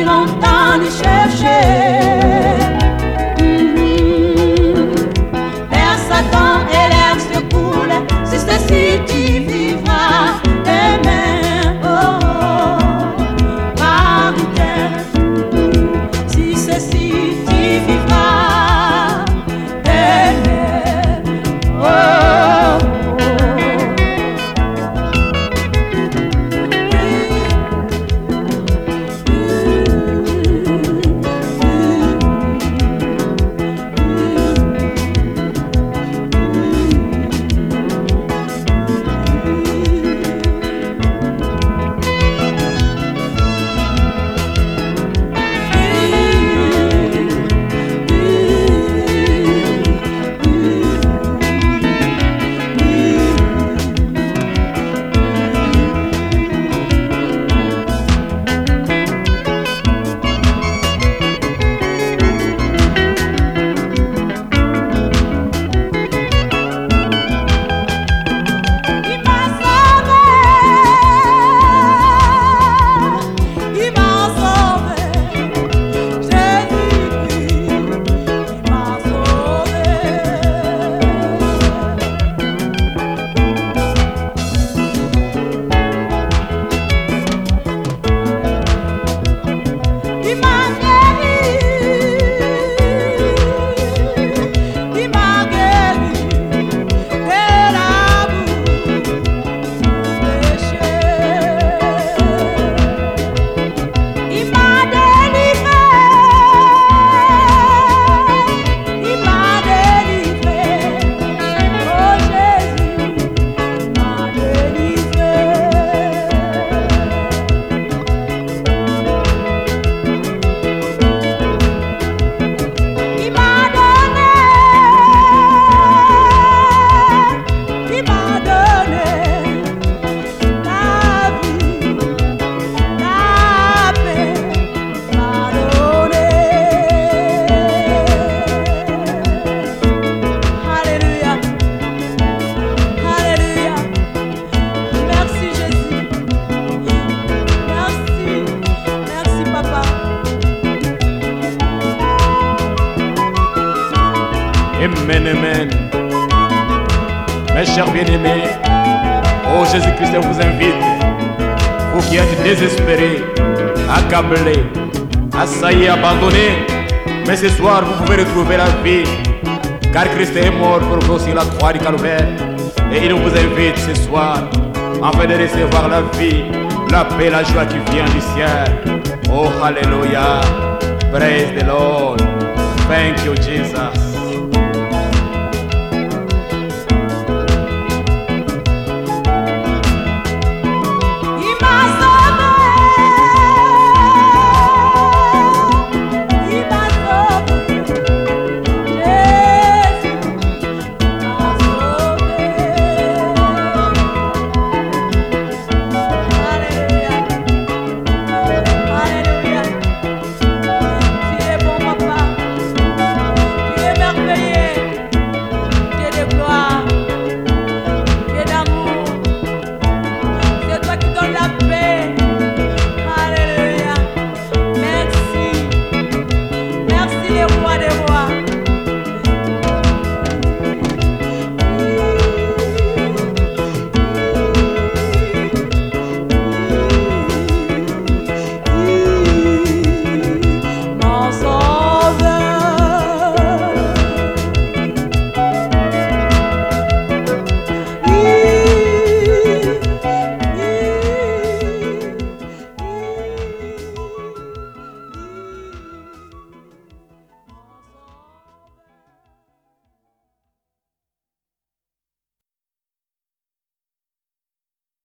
longtemps nous chercher. L'air Satan et l'air se coule, si ceci tu vivras. Amen. Oh, Marie-Terre, si ceci tu vivras. Amen. Oh, Amen, amen. Mes chers bien-aimés, oh Jésus-Christ vous invite, vous qui êtes désespérés, accablés, assaillis, abandonnés, mais ce soir vous pouvez retrouver la vie, car Christ est mort pour vous sur la croix du Calvaire, et il vous invite ce soir, afin de recevoir la vie, la paix, la joie qui vient du ciel. Oh, hallelujah, praise the Lord, thank you Jesus.